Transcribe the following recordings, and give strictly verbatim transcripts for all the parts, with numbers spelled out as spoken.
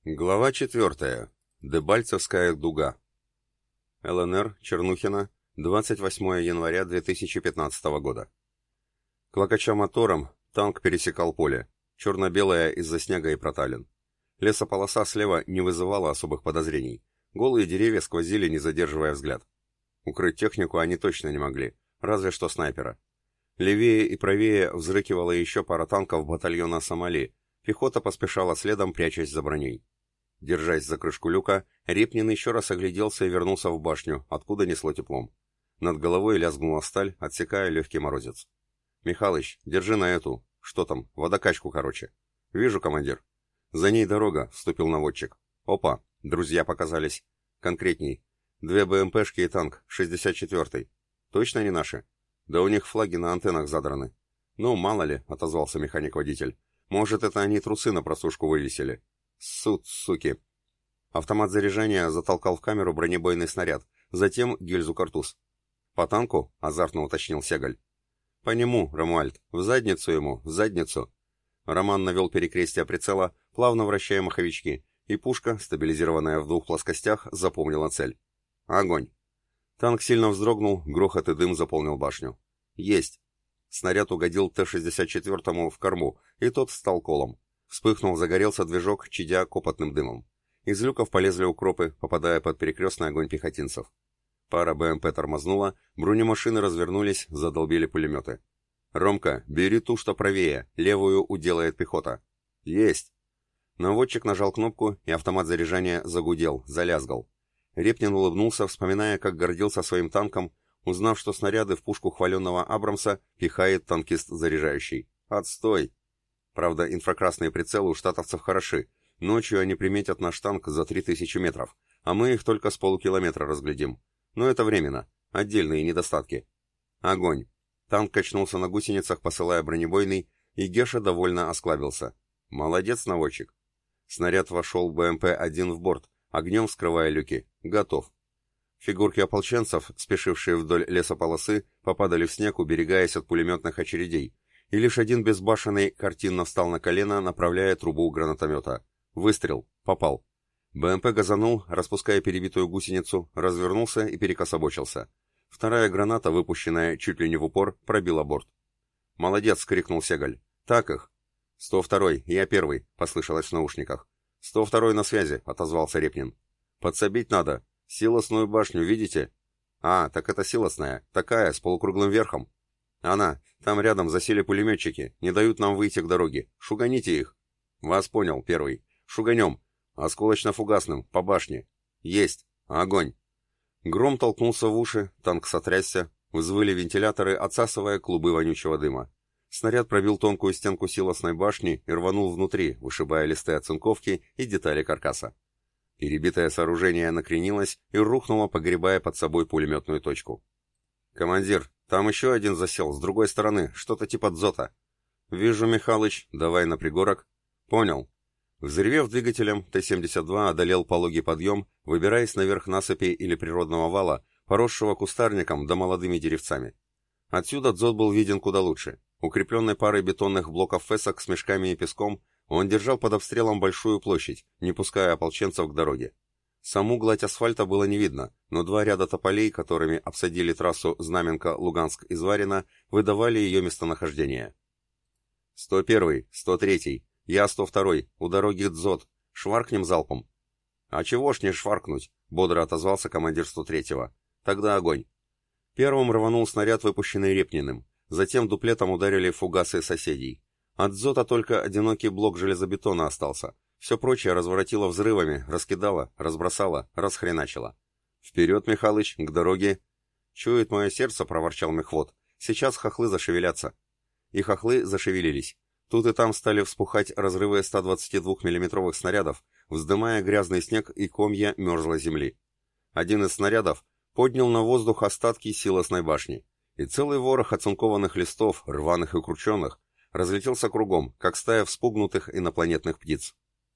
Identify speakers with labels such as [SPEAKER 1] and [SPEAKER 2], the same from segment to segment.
[SPEAKER 1] Глава четвертая. Дебальцевская дуга. ЛНР, Чернухино, двадцать восьмое января две тысячи пятнадцатого года. Клокоча мотором, танк пересекал поле, черно-белое из-за снега и проталин. Лесополоса слева не вызывала особых подозрений. Голые деревья сквозили, не задерживая взгляд. Укрыть технику они точно не могли, разве что снайпера. Левее и правее взрыкивала еще пара танков батальона «Сомали». Пехота поспешала следом, прячась за броней. Держась за крышку люка, Репнин еще раз огляделся и вернулся в башню, откуда несло теплом. Над головой лязгнула сталь, отсекая легкий морозец. «Михалыч, держи на эту. Что там? Водокачку, короче». «Вижу, командир». «За ней дорога», — вступил наводчик. «Опа, друзья показались. Конкретней. Две БМПшки и танк, шестьдесят четвёртый. Точно не наши?» «Да у них флаги на антеннах задраны». «Ну, мало ли», — отозвался механик-водитель. «Может, это они трусы на просушку вывесили». «Суд, суки!» Автомат заряжания затолкал в камеру бронебойный снаряд, затем гильзу-картуз. «По танку?» — азартно уточнил Сегаль. «По нему, Ромуальд. В задницу ему, в задницу!» Роман навел перекрестие прицела, плавно вращая маховички, и пушка, стабилизированная в двух плоскостях, запомнила цель. «Огонь!» Танк сильно вздрогнул, грохот и дым заполнил башню. «Есть!» Снаряд угодил Т шестьдесят четвёртому в корму, и тот встал колом. Вспыхнул, загорелся движок, чадя копотным дымом. Из люков полезли укропы, попадая под перекрестный огонь пехотинцев. Пара БМП тормознула, бронемашины развернулись, задолбили пулеметы. «Ромка, бери ту, что правее, левую уделает пехота». «Есть!» Наводчик нажал кнопку, и автомат заряжания загудел, залязгал. Репнин улыбнулся, вспоминая, как гордился своим танком, узнав, что снаряды в пушку хваленного Абрамса пихает танкист-заряжающий. «Отстой!» Правда, инфракрасные прицелы у штатовцев хороши. Ночью они приметят наш танк за три тысячи метров, а мы их только с полукилометра разглядим. Но это временно. Отдельные недостатки. Огонь. Танк качнулся на гусеницах, посылая бронебойный, и Геша довольно осклабился. Молодец, наводчик. Снаряд вошел БМП один в борт, огнем вскрывая люки. Готов. Фигурки ополченцев, спешившие вдоль лесополосы, попадали в снег, уберегаясь от пулеметных очередей, и лишь один безбашенный картинно встал на колено, направляя трубу гранатомета. Выстрел. Попал. БМП газанул, распуская перебитую гусеницу, развернулся и перекособочился. Вторая граната, выпущенная чуть ли не в упор, пробила борт. «Молодец!» — крикнул Сегаль. «Так их!» «сто второй, я первый!» — послышалось в наушниках. «сто второй на связи!» — отозвался Репнин. «Подсобить надо! Силосную башню, видите?» «А, так это силосная, такая, с полукруглым верхом!» «Она! Там рядом засели пулеметчики, не дают нам выйти к дороге. Шуганите их!» «Вас понял, первый. Шуганем! Осколочно-фугасным, по башне!» «Есть! Огонь!» Гром толкнулся в уши, танк сотрясся, взвыли вентиляторы, отсасывая клубы вонючего дыма. Снаряд пробил тонкую стенку силосной башни и рванул внутри, вышибая листы оцинковки и детали каркаса. Перебитое сооружение накренилось и рухнуло, погребая под собой пулеметную точку. «Командир, там еще один засел, с другой стороны, что-то типа дзота». «Вижу, Михалыч, давай на пригорок». «Понял». Взревев двигателем, Т семьдесят два одолел пологий подъем, выбираясь наверх насыпи или природного вала, поросшего кустарником да молодыми деревцами. Отсюда дзот был виден куда лучше. Укрепленной парой бетонных блоков фэсок с мешками и песком, он держал под обстрелом большую площадь, не пуская ополченцев к дороге. Саму гладь асфальта было не видно, но два ряда тополей, которыми обсадили трассу Знаменка-Луганск-Изварина, выдавали ее местонахождение. «сто первый, сто третий, я сто второй, у дороги дзот, шваркнем залпом». «А чего ж не шваркнуть?» — бодро отозвался командир сто третьего. «Тогда огонь». Первым рванул снаряд, выпущенный Репниным, затем дуплетом ударили фугасы соседей. От дзота только одинокий блок железобетона остался. Все прочее разворотило взрывами, раскидало, разбросало, расхреначило. «Вперед, Михалыч, к дороге!» «Чует мое сердце», — проворчал мехвод. «Сейчас хохлы зашевелятся». И хохлы зашевелились. Тут и там стали вспухать разрывы ста двадцати двух миллиметровых снарядов, вздымая грязный снег и комья мерзлой земли. Один из снарядов поднял на воздух остатки силосной башни, и целый ворох оцинкованных листов, рваных и крученных, разлетелся кругом, как стая вспугнутых инопланетных птиц.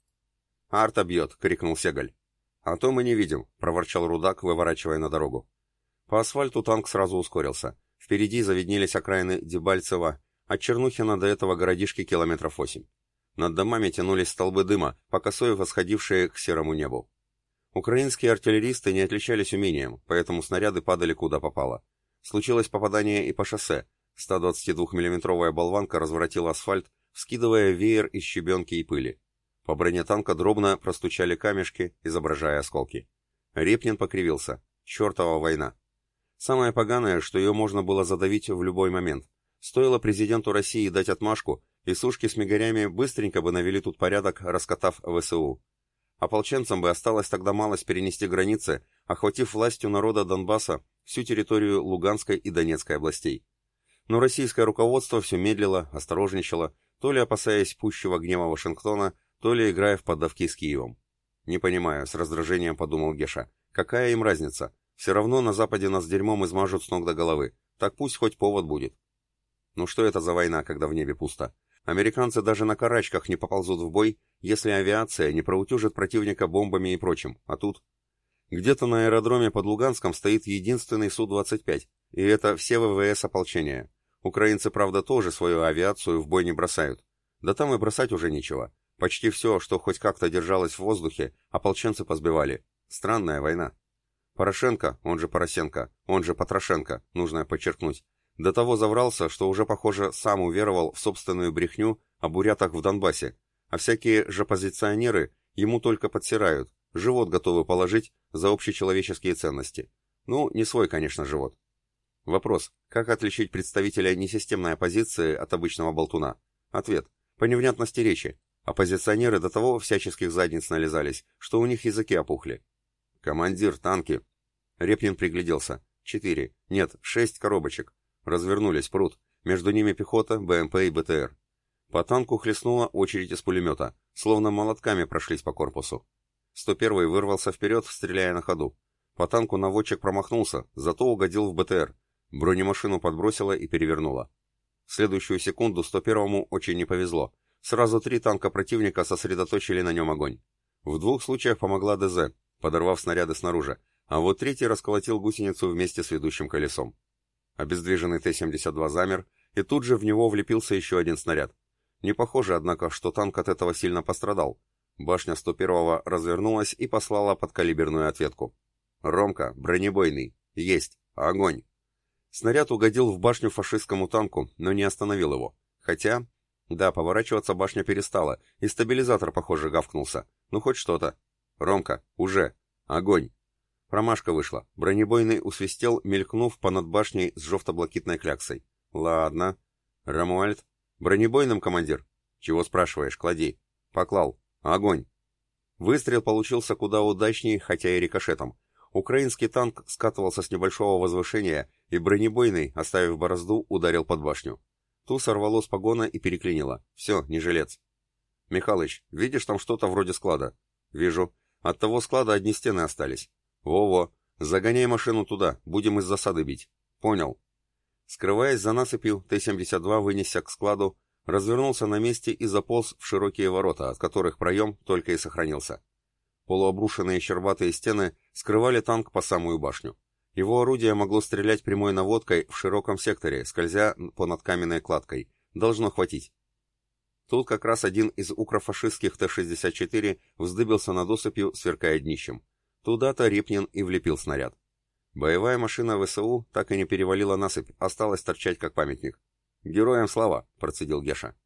[SPEAKER 1] «Арта бьет!» — крикнул Сегаль. «А то мы не видим!» — проворчал Рудак, выворачивая на дорогу. По асфальту танк сразу ускорился. Впереди завиднелись окраины Дебальцева, от Чернухина до этого городишки километров восемь. Над домами тянулись столбы дыма, по косой восходившие к серому небу. Украинские артиллеристы не отличались умением, поэтому снаряды падали куда попало. Случилось попадание и по шоссе. сто двадцатидвухмиллиметровая болванка разворотила асфальт, вскидывая веер из щебенки и пыли. По броне танка дробно простучали камешки, изображая осколки. Репнин покривился. Чертова война. Самое поганое, что ее можно было задавить в любой момент. Стоило президенту России дать отмашку, и сушки с мигарями быстренько бы навели тут порядок, раскатав ВСУ. Ополченцам бы осталось тогда малость перенести границы, охватив властью народа Донбасса всю территорию Луганской и Донецкой областей. Но российское руководство все медлило, осторожничало, то ли опасаясь пущего гнева Вашингтона, то ли играя в поддавки с Киевом. «Не понимаю», — с раздражением подумал Геша. «Какая им разница? Все равно на Западе нас дерьмом измажут с ног до головы. Так пусть хоть повод будет». Ну что это за война, когда в небе пусто? Американцы даже на карачках не поползут в бой, если авиация не проутюжит противника бомбами и прочим. А тут... Где-то на аэродроме под Луганском стоит единственный Су двадцать пять, и это все ВВС ополчения. Украинцы, правда, тоже свою авиацию в бой не бросают. Да там и бросать уже нечего. Почти все, что хоть как-то держалось в воздухе, ополченцы позбивали. Странная война. Порошенко, он же Поросенко, он же Потрошенко, нужно подчеркнуть, до того заврался, что уже, похоже, сам уверовал в собственную брехню о бурятах в Донбассе, а всякие же оппозиционеры ему только подсирают, живот готовы положить за общечеловеческие ценности. Ну, не свой, конечно, живот. Вопрос, как отличить представителя несистемной оппозиции от обычного болтуна? Ответ, по невнятности речи. Оппозиционеры до того всяческих задниц нализались, что у них языки опухли. «Командир, танки!» Репнин пригляделся. «Четыре. Нет, шесть коробочек. Развернулись, прут. Между ними пехота, БМП и БТР. По танку хлестнула очередь из пулемета, словно молотками прошлись по корпусу. сто первый вырвался вперед, стреляя на ходу. По танку наводчик промахнулся, зато угодил в БТР. Бронемашину подбросило и перевернуло. В следующую секунду сто первому очень не повезло. Сразу три танка противника сосредоточили на нем огонь. В двух случаях помогла ДЗ, подорвав снаряды снаружи, а вот третий расколотил гусеницу вместе с ведущим колесом. Обездвиженный Т семьдесят два замер, и тут же в него влепился еще один снаряд. Не похоже, однако, что танк от этого сильно пострадал. Башня сто первого развернулась и послала подкалиберную ответку. «Ромка, бронебойный. Есть. Огонь!» Снаряд угодил в башню фашистскому танку, но не остановил его. Хотя... Да, поворачиваться башня перестала, и стабилизатор, похоже, гавкнулся. Ну, хоть что-то. «Ромка, уже! Огонь!» Промашка вышла. Бронебойный усвистел, мелькнув понад башней с жовто-блакитной кляксой. «Ладно. Рамуальд? Бронебойным, командир?» «Чего спрашиваешь? Клади». «Поклал. Огонь!» Выстрел получился куда удачней, хотя и рикошетом. Украинский танк скатывался с небольшого возвышения, и бронебойный, оставив борозду, ударил под башню. Ту сорвало с погона и переклинило. Все, не жилец. «Михалыч, видишь там что-то вроде склада?» «Вижу. От того склада одни стены остались». «Во-во. Загоняй машину туда, будем из засады бить». «Понял». Скрываясь за насыпью, Т семьдесят два вынесся к складу, развернулся на месте и заполз в широкие ворота, от которых проем только и сохранился. Полуобрушенные щербатые стены скрывали танк по самую башню. Его орудие могло стрелять прямой наводкой в широком секторе, скользя по над каменной кладкой. Должно хватить. Тут как раз один из укрофашистских Т шестьдесят четыре вздыбился над осыпью, сверкая днищем. Туда-то Репнин и влепил снаряд. Боевая машина ВСУ так и не перевалила насыпь, осталась торчать как памятник. «Героям слава!» — процедил Геша.